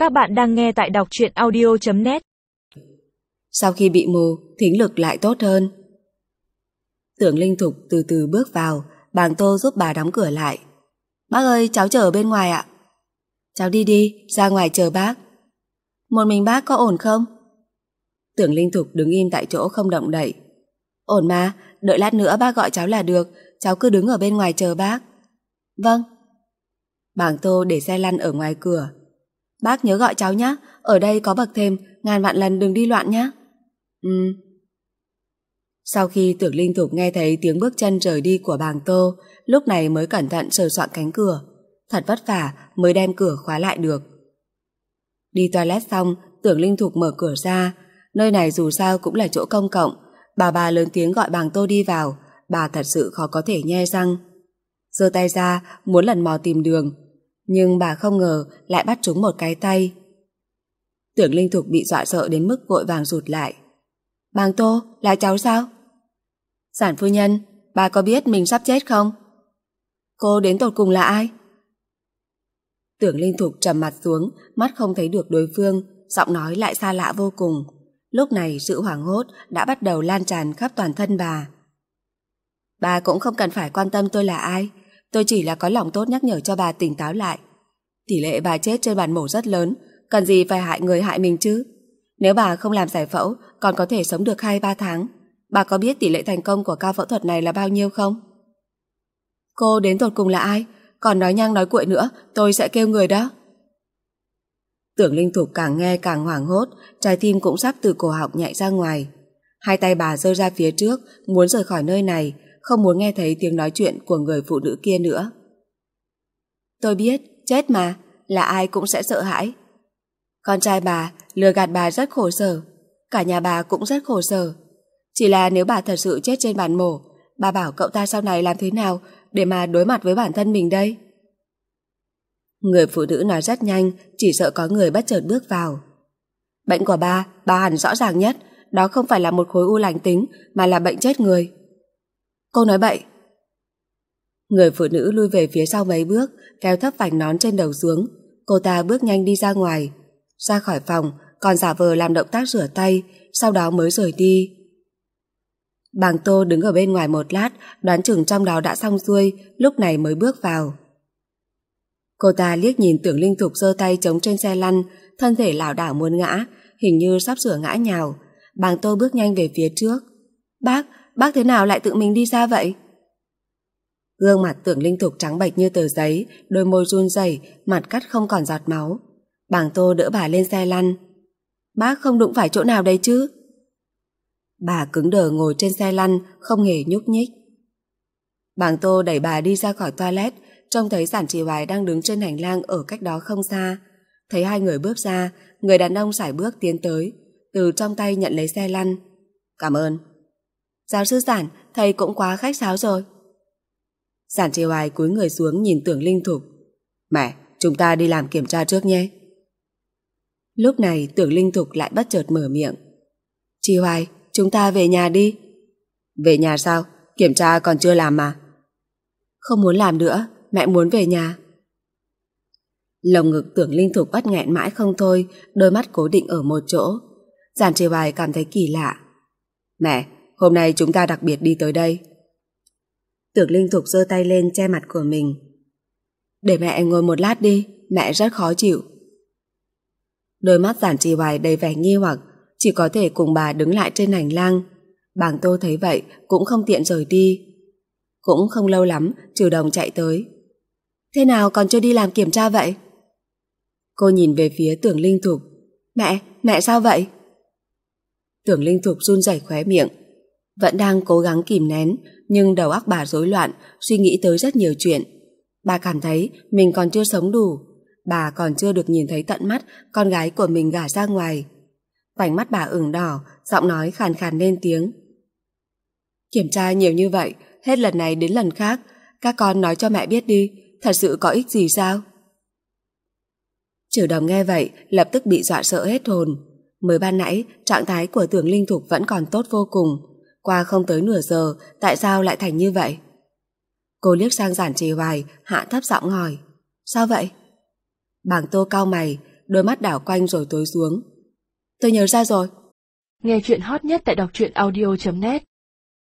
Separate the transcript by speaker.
Speaker 1: Các bạn đang nghe tại đọc truyện audio.net.
Speaker 2: Sau khi bị mù, thính lực lại tốt hơn. Tưởng Linh Thục từ từ bước vào, bàng Tô giúp bà đóng cửa lại. Bác ơi, cháu chờ ở bên ngoài ạ. Cháu đi đi, ra ngoài chờ bác. Một mình bác có ổn không? Tưởng Linh Thục đứng im tại chỗ không động đậy. Ổn mà, đợi lát nữa bác gọi cháu là được, cháu cứ đứng ở bên ngoài chờ bác. Vâng. Bàng Tô để xe lăn ở ngoài cửa. Bác nhớ gọi cháu nhé, ở đây có bậc thềm, ngàn vạn lần đừng đi loạn nhé. Sau khi Tưởng Linh Thục nghe thấy tiếng bước chân rời đi của bàng Tô, lúc này mới cẩn thận sờ soạn cánh cửa. Thật vất vả mới đem cửa khóa lại được. Đi toilet xong, Tưởng Linh Thục mở cửa ra. Nơi này dù sao cũng là chỗ công cộng. Bà lớn tiếng gọi bàng Tô đi vào. Bà thật sự khó có thể nhe răng. Giơ tay ra muốn lần mò tìm đường, nhưng bà không ngờ lại bắt trúng một cái tay. Tưởng Linh Thục bị dọa sợ đến mức vội vàng rụt lại. Bàng Tô, là cháu sao? Sản phu nhân, bà có biết mình sắp chết không? Cô đến tột cùng là ai? Tưởng Linh Thục trầm mặt xuống, mắt không thấy được đối phương, giọng nói lại xa lạ vô cùng. Lúc này sự hoảng hốt đã bắt đầu lan tràn khắp toàn thân bà. Bà cũng không cần phải quan tâm tôi là ai, tôi chỉ là có lòng tốt nhắc nhở cho bà tỉnh táo lại. Tỷ lệ bà chết trên bàn mổ rất lớn, cần gì phải hại người hại mình chứ? Nếu bà không làm giải phẫu, còn có thể sống được 2-3 tháng. Bà có biết tỷ lệ thành công của ca phẫu thuật này là bao nhiêu không? Cô đến tột cùng là ai? Còn nói nhăng nói cuội nữa, tôi sẽ kêu người đó. Tưởng Linh Thục càng nghe càng hoảng hốt, trái tim cũng sắp từ cổ họng nhảy ra ngoài. Hai tay bà giơ ra phía trước, muốn rời khỏi nơi này, không muốn nghe thấy tiếng nói chuyện của người phụ nữ kia nữa. Tôi biết, chết mà, là ai cũng sẽ sợ hãi. Con trai bà lừa gạt bà rất khổ sở, cả nhà bà cũng rất khổ sở. Chỉ là nếu bà thật sự chết trên bàn mổ, bà bảo cậu ta sau này làm thế nào để mà đối mặt với bản thân mình đây? Người phụ nữ nói rất nhanh, chỉ sợ có người bất chợt bước vào. Bệnh của bà hẳn rõ ràng nhất, đó không phải là một khối u lành tính mà là bệnh chết người. Cô nói bậy. Người phụ nữ lui về phía sau mấy bước, kéo thấp vành nón trên đầu xuống. Cô ta bước nhanh đi ra ngoài, ra khỏi phòng, còn giả vờ làm động tác rửa tay, sau đó mới rời đi. Bàng Tô đứng ở bên ngoài một lát, đoán chừng trong đó đã xong xuôi, lúc này mới bước vào. Cô ta liếc nhìn Tưởng Linh Thục giơ tay chống trên xe lăn, thân thể lảo đảo muốn ngã, hình như sắp sửa ngã nhào. Bàng Tô bước nhanh về phía trước. Bác thế nào lại tự mình đi ra vậy? Gương mặt Tưởng Linh Thục trắng bệch như tờ giấy, đôi môi run rẩy, mặt cắt không còn giọt máu. Bàng Tô đỡ bà lên xe lăn. Bác không đụng phải chỗ nào đấy chứ? Bà cứng đờ ngồi trên xe lăn, không hề nhúc nhích. Bàng Tô đẩy bà đi ra khỏi toilet, trông thấy Giản Trì Hoài đang đứng trên hành lang ở cách đó không xa. Thấy hai người bước ra, người đàn ông sải bước tiến tới, từ trong tay nhận lấy xe lăn. Cảm ơn. Giáo sư Giản, thầy cũng quá khách sáo rồi. Giản Trì Hoài cúi người xuống nhìn Tưởng Linh Thục. Mẹ, chúng ta đi làm kiểm tra trước nhé. Lúc này Tưởng Linh Thục lại bất chợt mở miệng. Trì Hoài, chúng ta về nhà đi. Về nhà sao? Kiểm tra còn chưa làm mà. Không muốn làm nữa, mẹ muốn về nhà. Lồng ngực Tưởng Linh Thục bắt nghẹn mãi không thôi, đôi mắt cố định ở một chỗ. Giản Trì Hoài cảm thấy kỳ lạ. Mẹ, hôm nay chúng ta đặc biệt đi tới đây. Tưởng Linh Thục giơ tay lên che mặt của mình. Để mẹ ngồi một lát đi, mẹ rất khó chịu. Đôi mắt Giản Trì Hoài đầy vẻ nghi hoặc, chỉ có thể cùng bà đứng lại trên hành lang. Bàng Tô thấy vậy cũng không tiện rời đi. Cũng không lâu lắm, Trừ Đồng chạy tới. Thế nào còn chưa đi làm kiểm tra vậy? Cô nhìn về phía Tưởng Linh Thục. Mẹ sao vậy? Tưởng Linh Thục run rẩy khóe miệng. Vẫn đang cố gắng kìm nén, nhưng đầu óc bà rối loạn, suy nghĩ tới rất nhiều chuyện. Bà cảm thấy mình còn chưa sống đủ. Bà còn chưa được nhìn thấy tận mắt con gái của mình gả ra ngoài. Vành mắt bà ửng đỏ, giọng nói khàn khàn lên tiếng. Kiểm tra nhiều như vậy, hết lần này đến lần khác, các con nói cho mẹ biết đi, thật sự có ích gì sao? Trừ Đồng nghe vậy, lập tức bị dọa sợ hết hồn. Mới ban nãy, trạng thái của Tưởng Linh Thục vẫn còn tốt vô cùng. Qua không tới nửa giờ, tại sao lại thành như vậy? Cô liếc sang Giản Trì Hoài, hạ thấp giọng hỏi. Sao vậy? Bàng Tô cau mày, đôi mắt đảo quanh rồi tối xuống. Tôi nhớ ra rồi.
Speaker 3: Nghe chuyện hot nhất tại đọc truyện audio.net